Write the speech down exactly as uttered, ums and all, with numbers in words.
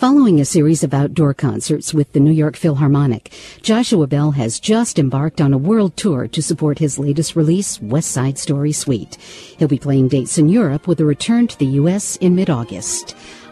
Following a series of outdoor concerts with the New York Philharmonic, Joshua Bell has just embarked on a world tour to support his latest release, West Side Story Suite. He'll be playing dates in Europe with a return to the U S in mid-August.